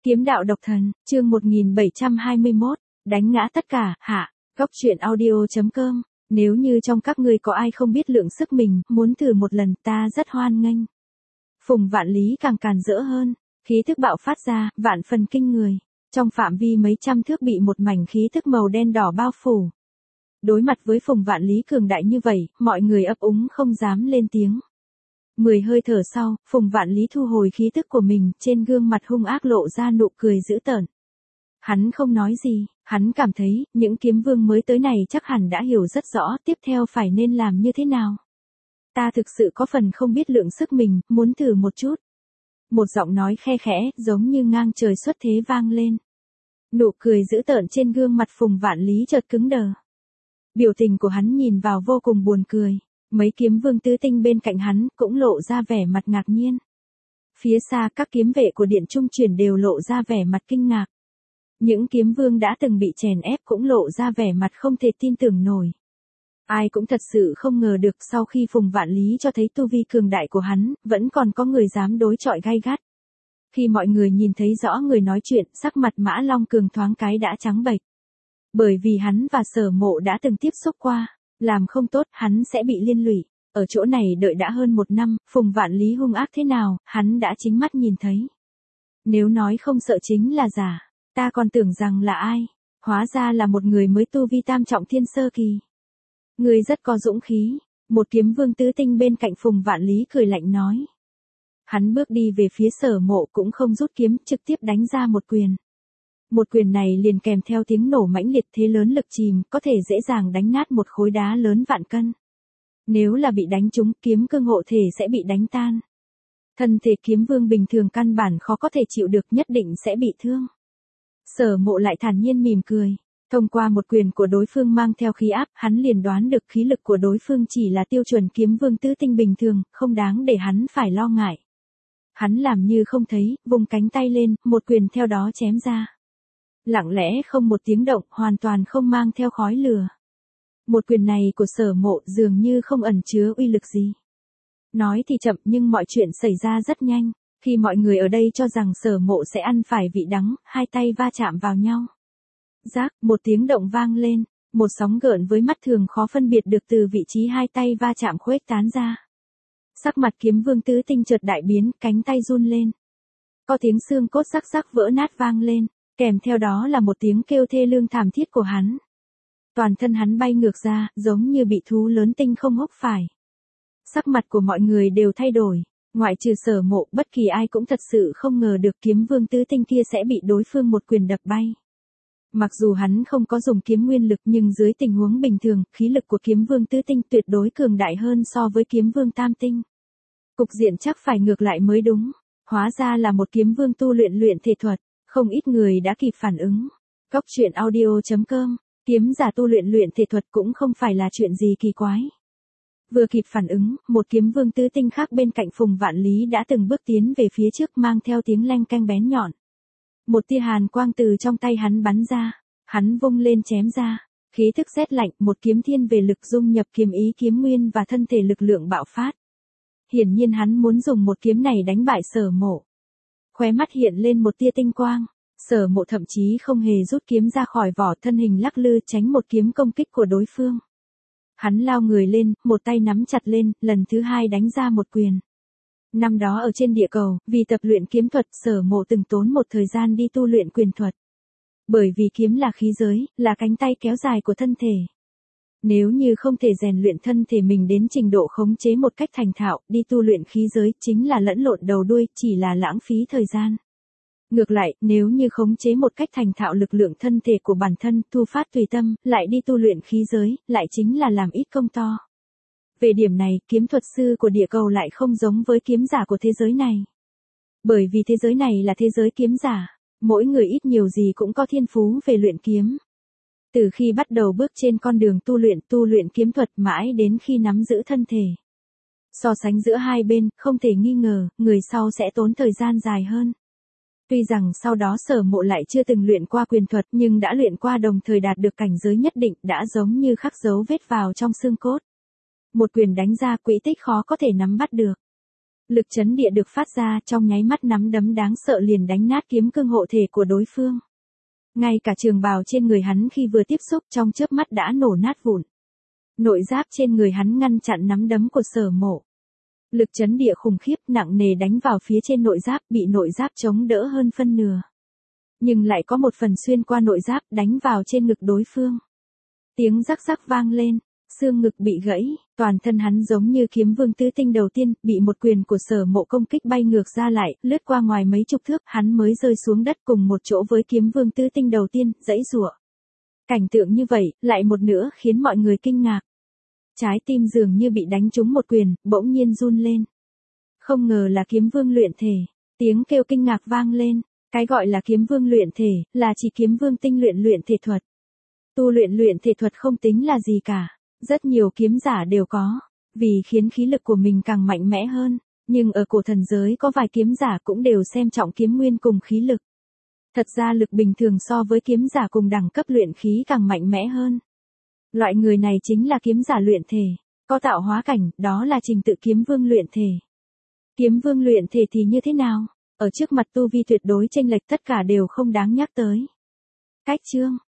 Kiếm đạo độc thần, chương 1721, đánh ngã tất cả, hạ, góc truyện audio.com, nếu như trong các ngươi có ai không biết lượng sức mình, muốn thử một lần ta rất hoan nghênh. Phùng Vạn Lý càng càn rỡ hơn, khí thức bạo phát ra, vạn phần kinh người, trong phạm vi mấy trăm thước bị một mảnh khí thức màu đen đỏ bao phủ. Đối mặt với Phùng Vạn Lý cường đại như vậy, mọi người ấp úng không dám lên tiếng. 10 hơi thở sau, Phùng Vạn Lý thu hồi khí tức của mình, trên gương mặt hung ác lộ ra nụ cười dữ tợn. Hắn không nói gì, hắn cảm thấy, những kiếm vương mới tới này chắc hẳn đã hiểu rất rõ tiếp theo phải nên làm như thế nào. Ta thực sự có phần không biết lượng sức mình, muốn thử một chút. Một giọng nói khe khẽ, giống như ngang trời xuất thế vang lên. Nụ cười dữ tợn trên gương mặt Phùng Vạn Lý chợt cứng đờ. Biểu tình của hắn nhìn vào vô cùng buồn cười. Mấy kiếm vương tứ tinh bên cạnh hắn cũng lộ ra vẻ mặt ngạc nhiên. Phía xa các kiếm vệ của Điện Trung Truyền đều lộ ra vẻ mặt kinh ngạc. Những kiếm vương đã từng bị chèn ép cũng lộ ra vẻ mặt không thể tin tưởng nổi. Ai cũng thật sự không ngờ được sau khi Phùng Vạn Lý cho thấy tu vi cường đại của hắn, vẫn còn có người dám đối chọi gay gắt. Khi mọi người nhìn thấy rõ người nói chuyện, sắc mặt Mã Long Cường thoáng cái đã trắng bệch. Bởi vì hắn và Sở Mộ đã từng tiếp xúc qua. Làm không tốt, hắn sẽ bị liên lụy. Ở chỗ này đợi đã hơn 1 năm, Phùng Vạn Lý hung ác thế nào, hắn đã chính mắt nhìn thấy. Nếu nói không sợ chính là giả, ta còn tưởng rằng là ai. Hóa ra là một người mới tu vi tam trọng thiên sơ kỳ. Người rất có dũng khí. Một kiếm vương tứ tinh bên cạnh Phùng Vạn Lý cười lạnh nói. Hắn bước đi về phía Sở Mộ cũng không rút kiếm, trực tiếp đánh ra một quyền. Một quyền này liền kèm theo tiếng nổ mãnh liệt, thế lớn lực chìm, có thể dễ dàng đánh nát một khối đá lớn vạn cân. Nếu là bị đánh trúng, kiếm cương hộ thể sẽ bị đánh tan. Thân thể kiếm vương bình thường căn bản khó có thể chịu được, nhất định sẽ bị thương. Sở Mộ lại thản nhiên mỉm cười. Thông qua một quyền của đối phương mang theo khí áp, hắn liền đoán được khí lực của đối phương chỉ là tiêu chuẩn kiếm vương tứ tinh bình thường, không đáng để hắn phải lo ngại. Hắn làm như không thấy, vùng cánh tay lên, một quyền theo đó chém ra. Lặng lẽ không một tiếng động, hoàn toàn không mang theo khói lửa. Một quyền này của Sở Mộ dường như không ẩn chứa uy lực gì. Nói thì chậm nhưng mọi chuyện xảy ra rất nhanh. Khi mọi người ở đây cho rằng Sở Mộ sẽ ăn phải vị đắng, hai tay va chạm vào nhau. Rác, một tiếng động vang lên, một sóng gợn với mắt thường khó phân biệt được từ vị trí hai tay va chạm khuếch tán ra. Sắc mặt kiếm vương tứ tinh chợt đại biến, cánh tay run lên. Có tiếng xương cốt rắc rắc vỡ nát vang lên. Kèm theo đó là một tiếng kêu thê lương thảm thiết của hắn. Toàn thân hắn bay ngược ra, giống như bị thú lớn tinh không húc phải. Sắc mặt của mọi người đều thay đổi, ngoại trừ Sở Mộ, bất kỳ ai cũng thật sự không ngờ được kiếm vương tứ tinh kia sẽ bị đối phương một quyền đập bay. Mặc dù hắn không có dùng kiếm nguyên lực nhưng dưới tình huống bình thường, khí lực của kiếm vương tứ tinh tuyệt đối cường đại hơn so với kiếm vương tam tinh. Cục diện chắc phải ngược lại mới đúng, hóa ra là một kiếm vương tu luyện thể thuật. Không ít người đã kịp phản ứng. Góc truyện audio.com, kiếm giả tu luyện thể thuật cũng không phải là chuyện gì kỳ quái. Vừa kịp phản ứng, một kiếm vương tứ tinh khác bên cạnh Phùng Vạn Lý đã từng bước tiến về phía trước mang theo tiếng leng keng bén nhọn. Một tia hàn quang từ trong tay hắn bắn ra, hắn vung lên chém ra, khí thức rét lạnh, một kiếm thiên về lực dung nhập kiếm ý kiếm nguyên và thân thể lực lượng bạo phát. Hiển nhiên hắn muốn dùng một kiếm này đánh bại Sở Mộ. Khóe mắt hiện lên một tia tinh quang, Sở Mộ thậm chí không hề rút kiếm ra khỏi vỏ, thân hình lắc lư tránh một kiếm công kích của đối phương. Hắn lao người lên, một tay nắm chặt lên, lần thứ hai đánh ra một quyền. Năm đó ở trên địa cầu, vì tập luyện kiếm thuật, Sở Mộ từng tốn một thời gian đi tu luyện quyền thuật. Bởi vì kiếm là khí giới, là cánh tay kéo dài của thân thể. Nếu như không thể rèn luyện thân thể mình đến trình độ khống chế một cách thành thạo, đi tu luyện khí giới chính là lẫn lộn đầu đuôi, chỉ là lãng phí thời gian. Ngược lại, nếu như khống chế một cách thành thạo lực lượng thân thể của bản thân, thu phát tùy tâm, lại đi tu luyện khí giới, lại chính là làm ít công to. Về điểm này, kiếm thuật sư của địa cầu lại không giống với kiếm giả của thế giới này. Bởi vì thế giới này là thế giới kiếm giả, mỗi người ít nhiều gì cũng có thiên phú về luyện kiếm. Từ khi bắt đầu bước trên con đường tu luyện kiếm thuật mãi đến khi nắm giữ thân thể. So sánh giữa hai bên, không thể nghi ngờ, người sau sẽ tốn thời gian dài hơn. Tuy rằng sau đó Sở Mộ lại chưa từng luyện qua quyền thuật nhưng đã luyện qua, đồng thời đạt được cảnh giới nhất định, đã giống như khắc dấu vết vào trong xương cốt. Một quyền đánh ra, quỹ tích khó có thể nắm bắt được. Lực chấn địa được phát ra trong nháy mắt nắm đấm đáng sợ liền đánh nát kiếm cương hộ thể của đối phương. Ngay cả trường bào trên người hắn khi vừa tiếp xúc trong chớp mắt đã nổ nát vụn. Nội giáp trên người hắn ngăn chặn nắm đấm của Sở Mộ. Lực chấn địa khủng khiếp nặng nề đánh vào phía trên nội giáp, bị nội giáp chống đỡ hơn phân nửa. Nhưng lại có một phần xuyên qua nội giáp đánh vào trên ngực đối phương. Tiếng rắc rắc vang lên, xương ngực bị gãy, toàn thân hắn giống như kiếm vương tứ tinh đầu tiên, bị một quyền của Sở Mộ công kích bay ngược ra lại, lướt qua ngoài mấy chục thước, hắn mới rơi xuống đất cùng một chỗ với kiếm vương tứ tinh đầu tiên, giãy giụa. Cảnh tượng như vậy, lại một nữa khiến mọi người kinh ngạc. Trái tim dường như bị đánh trúng một quyền, bỗng nhiên run lên. Không ngờ là kiếm vương luyện thể, tiếng kêu kinh ngạc vang lên, cái gọi là kiếm vương luyện thể, là chỉ kiếm vương tinh luyện thể thuật. Tu luyện thể thuật không tính là gì cả, rất nhiều kiếm giả đều có, vì khiến khí lực của mình càng mạnh mẽ hơn, nhưng ở cổ thần giới có vài kiếm giả cũng đều xem trọng kiếm nguyên cùng khí lực. Thật ra lực bình thường so với kiếm giả cùng đẳng cấp luyện khí càng mạnh mẽ hơn. Loại người này chính là kiếm giả luyện thể, có tạo hóa cảnh, đó là trình tự kiếm vương luyện thể. Kiếm vương luyện thể thì như thế nào? Ở trước mặt tu vi tuyệt đối chênh lệch tất cả đều không đáng nhắc tới. Cách chương